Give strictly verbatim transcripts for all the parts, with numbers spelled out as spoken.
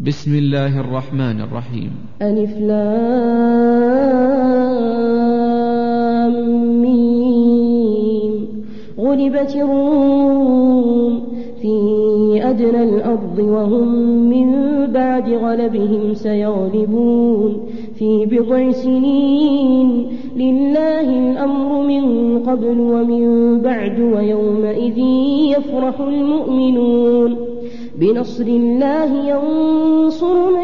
بسم الله الرحمن الرحيم. ألف لام ميم. غلبت الروم في أدنى الأرض وهم من بعد غلبهم سيغلبون في بضع سنين. لله الأمر من قبل ومن بعد ويومئذ يفرح المؤمنون. بنصر الله ينصر من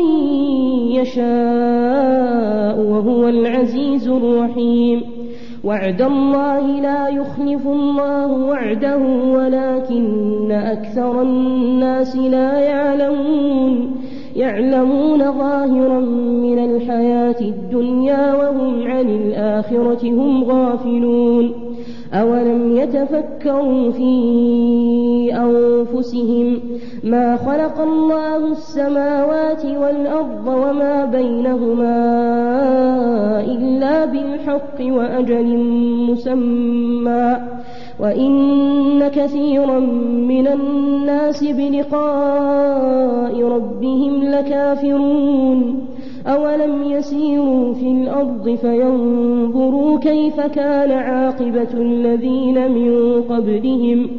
يشاء وهو العزيز الرحيم. وعد الله لا يخلف الله وعده ولكن أكثر الناس لا يعلمون. يعلمون ظاهرا من الحياة الدنيا وهم عن الآخرة هم غافلون. أولم يتفكروا في أنفسهم ما خلق الله السماوات والأرض وما بينهما إلا بالحق وأجل مسمى وإن كثيرا من الناس بلقاء ربهم لكافرون. أولم يسيروا في الأرض فينظروا كيف كان عاقبة الذين من قبلهم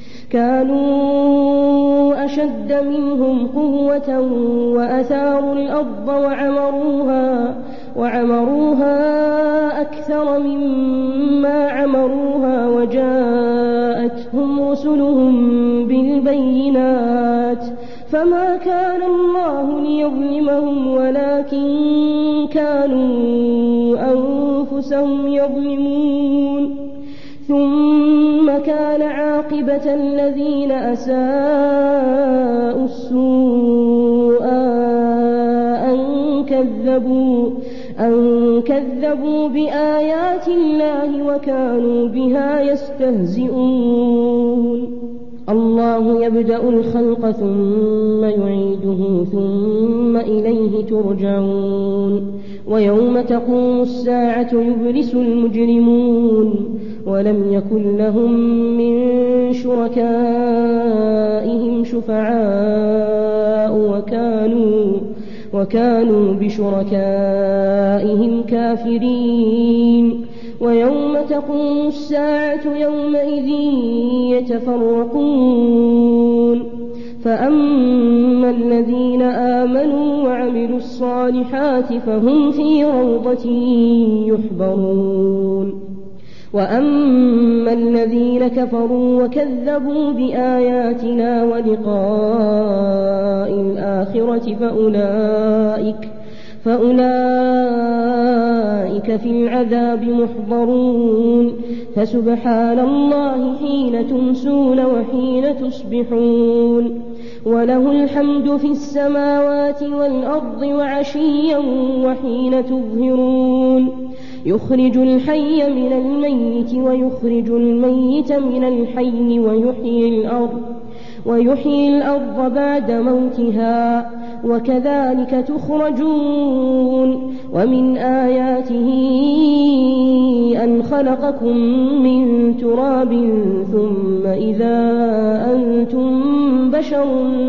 كانوا أشد منهم قوة وأثاروا الأرض وعمروها, وعمروها أكثر مما عمروها وجاءتهم رسلهم بالبينات فما كان الله ليظلمهم ولكن كانوا أنفسهم يظلمون. ثم كان عاقبة الذين أساءوا السوء أن كذبوا, أن كذبوا بآيات الله وكانوا بها يستهزئون. الله يبدأ الخلق ثم يعيده ثم إليه ترجعون. ويوم تقوم الساعة يبلس المجرمون ولم يكن لهم من شركائهم شفعاء وكانوا, وكانوا بشركائهم كافرين. ويوم تقوم الساعة يومئذ يتفرقون فأما الذين آمنوا وعملوا الصالحات فهم في روضة يحبرون. وأما الذين كفروا وكذبوا بآياتنا ولقاء الآخرة فأولئك فأولئك في العذاب محضرون. فسبحان الله حين تمسون وحين تصبحون وله الحمد في السماوات والأرض وعشيا وحين تظهرون. يخرج الحي من الميت ويخرج الميت من الحي ويحيي الأرض ويحيي الأرض بعد موتها وكذلك تخرجون. ومن آياته أن خلقكم من تراب ثم إذا أنتم بشر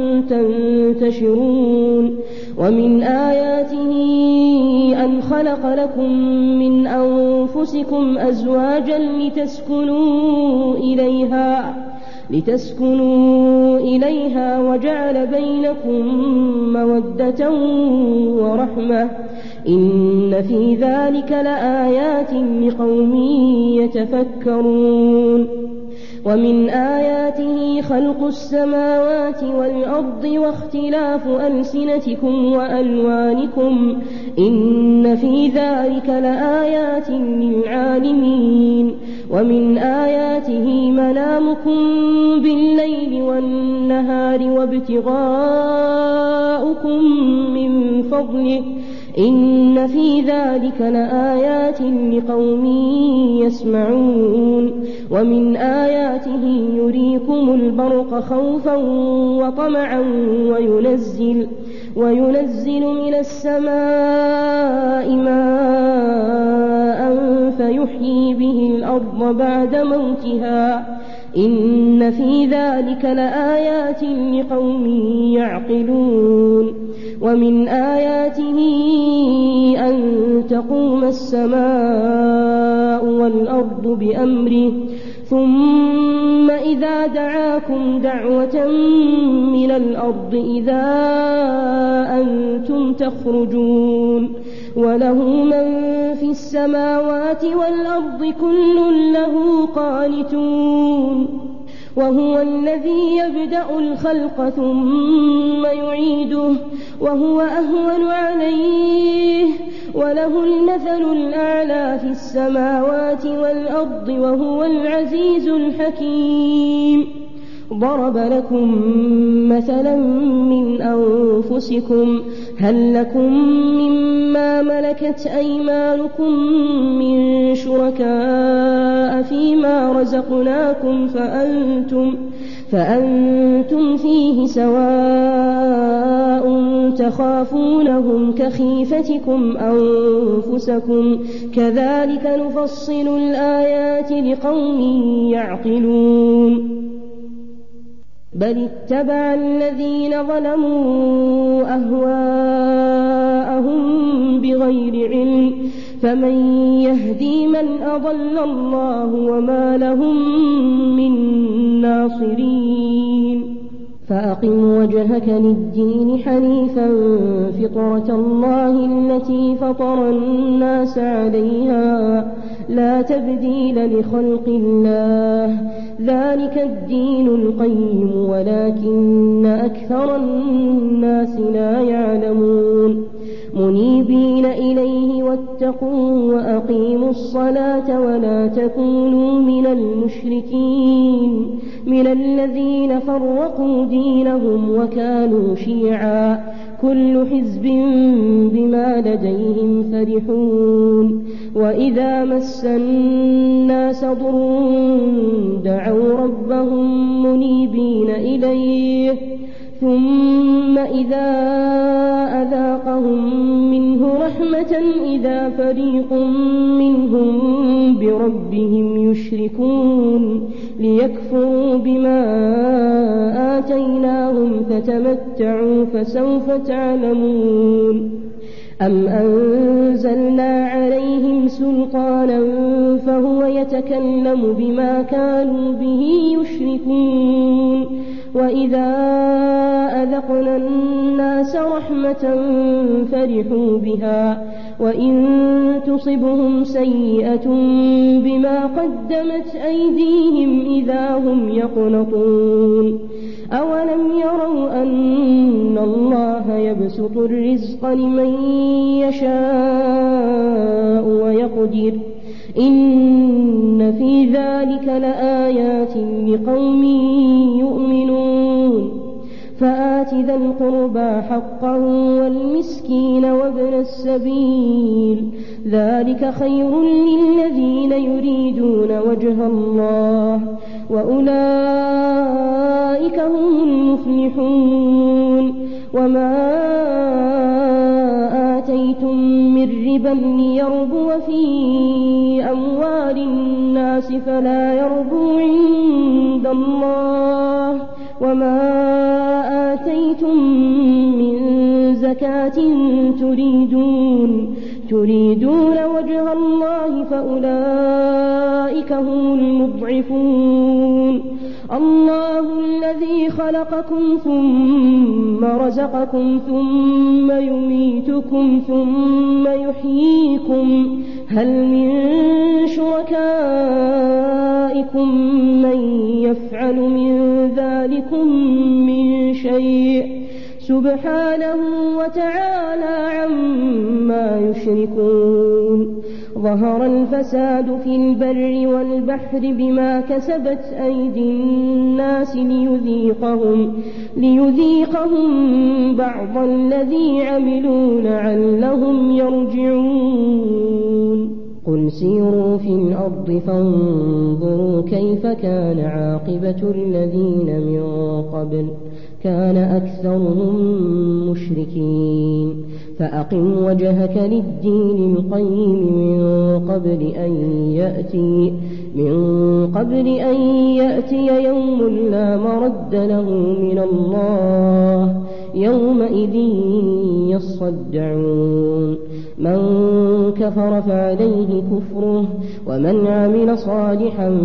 تنتشرون. ومن آياته أن خلق لكم من أنفسكم أزواجا لتسكنوا إليها لتسكنوا إليها وجعل بينكم مودة ورحمة إن في ذلك لآيات لقوم يتفكرون. ومن آياته خلق السماوات والأرض واختلاف ألسنتكم وألوانكم إن في ذلك لآيات للعالمين. ومن آياته منامكم بالليل والنهار وابتغاؤكم من فضله إن في ذلك لآيات لقوم يسمعون. ومن آياته يريكم البرق خوفا وطمعا وينزل, وينزل من السماء ماء فيحيي به الأرض بعد موتها إن في ذلك لآيات لقوم يعقلون. ومن آياته أن تقوم السماء والأرض بأمره ثم إذا دعاكم دعوة من الأرض إذا أنتم تخرجون وله من في السماوات والأرض كل له قانتون وهو الذي يبدأ الخلق ثم يعيده وهو أهون عليه وله المثل الأعلى في السماوات والأرض وهو العزيز الحكيم. ضرب لكم مثلا من أنفسكم هل لكم مما ملكت أيمانكم من شركاء فيما رزقناكم فأنتم, فأنتم فيه سواء تخافونهم كخيفتكم أنفسكم كذلك نفصل الآيات لقوم يعقلون. بل اتبع الذين ظلموا أهواءهم بغير علم فمن يهدي من أضل الله وما لهم من ناصرين. فأقم وجهك للدين حنيفا فطرة الله التي فطر الناس عليها لا تبديل لخلق الله ذلك الدين القيم ولكن أكثر الناس لا يعلمون. منيبين إليه واتقوا وأقيموا الصلاة ولا تكونوا من المشركين من الذين فرقوا دينهم وكانوا شيعا كل حزب بما لديهم فرحون. وإذا مس الناس ضر دعوا ربهم منيبين إليه ثم إذا أذاقهم منه رحمة إذا فريق منهم بربهم يشركون ليكفروا بما آتيناهم فتمتعوا فسوف تعلمون. أم أنزلنا عليهم سلطانا فهو يتكلم بما كانوا به يشركون. وإذا أذقنا الناس رحمة فرحوا بها وإن تصبهم سيئة بما قدمت أيديهم إذا هم يقنطون. أولم يروا أن الله يبسط الرزق لمن يشاء ويقدر إن في ذلك لآيات لقوم يؤمنون. فآت ذا القربى حقه والمسكين وابن السبيل ذلك خير للذين يريدون وجه الله وأولئك هم المفلحون. وما آتيتم من ربا ليربو في أموال الناس فلا يربو عند الله وما آتيتم من زكاة تريدون تريدون وجه الله فأولئك هم المضعفون. الله الذي خلقكم ثم رزقكم ثم يميتكم ثم يحييكم هل من شركائكم من يفعل من ذلكم من شيء سبحانه وتعالى عما يشركون. ظهر الفساد في البر والبحر بما كسبت أيدي الناس ليذيقهم, ليذيقهم بعض الذي عملوا لعلهم يرجعون. قل سيروا في الأرض فانظروا كيف كان عاقبة الذين من قبل كان أكثرهم مشركين. فأقم وجهك للدين القيم من قبل أن يأتي من قبل أن يأتي يوم لا مرد له من الله يومئذ يصدعون من كفر فعليه كفره ومن عمل صالحا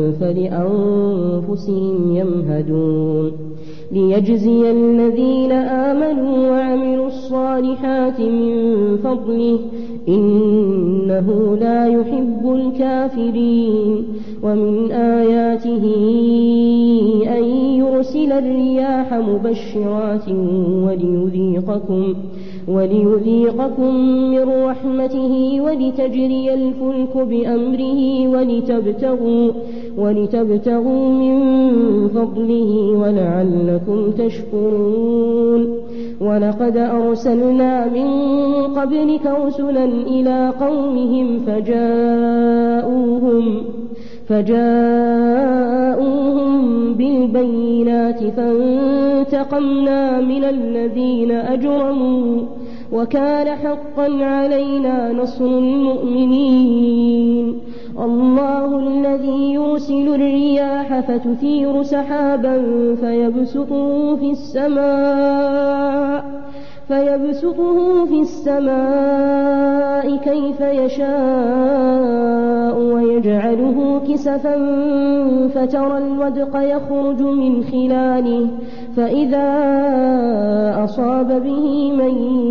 فلأنفسهم يمهدون ليجزي الذين آمنوا وعملوا الصالحات من فضله إنه لا يحب الكافرين ومن آياته أن يرسل الرياح مبشرات وليذيقكم وليذيقكم من رحمته ولتجري الفلك بأمره ولتبتغوا, ولتبتغوا من فضله ولعلكم تشكرون ولقد أرسلنا من قبلك رسلا إلى قومهم فجاءوهم فجاءوهم بالبينات فانتقمنا من الذين أجرموا وكان حقا علينا نصر المؤمنين الله الذي يرسل الرياح فتثير سحابا فيبسطه في السماء فيبسطه في السماء كيف يشاء ويجعله كسفا فترى الودق يخرج من خلاله فإذا أصاب به من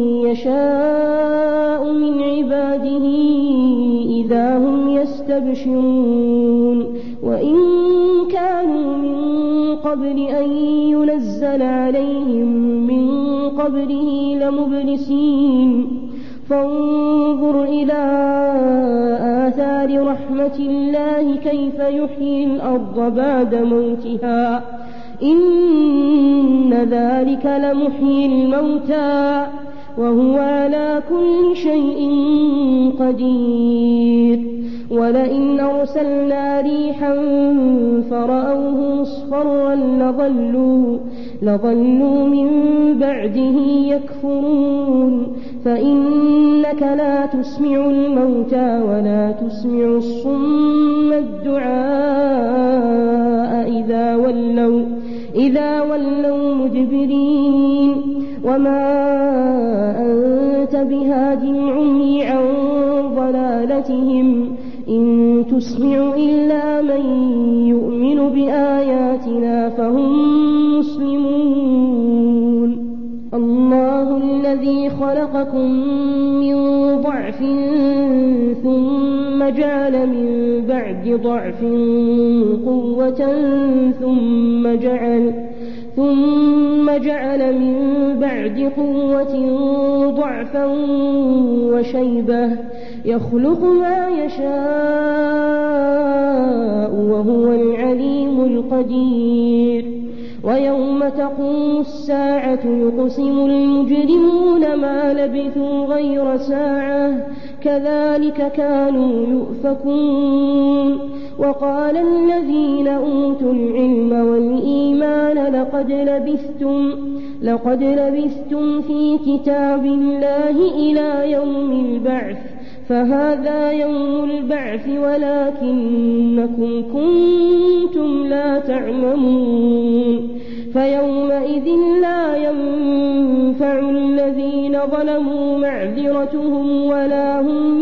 يشاء من عباده إذا هم يستبشرون وإن كانوا من قبل أن ينزل عليهم من قبله لمبلسين فانظر إلى آثار رحمة الله كيف يحيي الأرض بعد موتها إن ذلك لمحيي الموتى وهو على كل شيء قدير ولئن أرسلنا ريحا فرأوه مصفرا لظلوا, لظلوا من بعده يكفرون فإنك لا تسمع الموتى ولا تسمع الصم الدعاء إذا ولوا, إذا ولوا مدبرين وما أنت بهاد العمي عن ضلالتهم إن تسمع إلا من يؤمن بآياتنا فهم مسلمون الله الذي خلقكم من ضعف ثم جعل من بعد ضعف قوة ثم جعل ثم جعل من بعد قوة ضعفا وشيبة يخلق ما يشاء وهو العليم القدير ويوم تقوم الساعة يقسم المجرمون ما لبثوا غير ساعة كذلك كانوا يؤفكون وقال الذين أوتوا العلم والإيمان لقد لبثتم, لقد لبثتم في كتاب الله إلى يوم البعث فهذا يوم البعث ولكنكم كنتم لا تعلمون فيومئذ لا ينفع الذين ظلموا معذرتهم ولا هم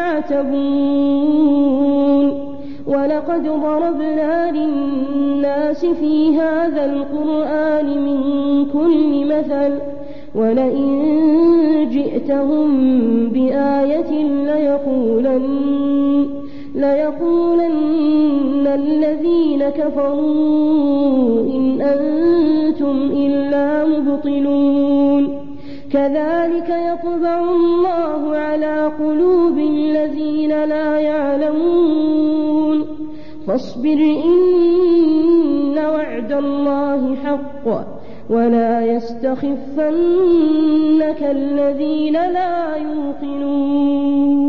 يستعتبون ولقد ضربنا للناس في هذا القرآن من كل مثل ولئن جئتهم بآية ليقولن, ليقولن الذين كفروا إن أنتم إلا مبطلون كذلك يطبع الله على قلوب الذين لا يعلمون فاصبر إن وعد الله حق ولا يستخفنك الذين لا يوقنون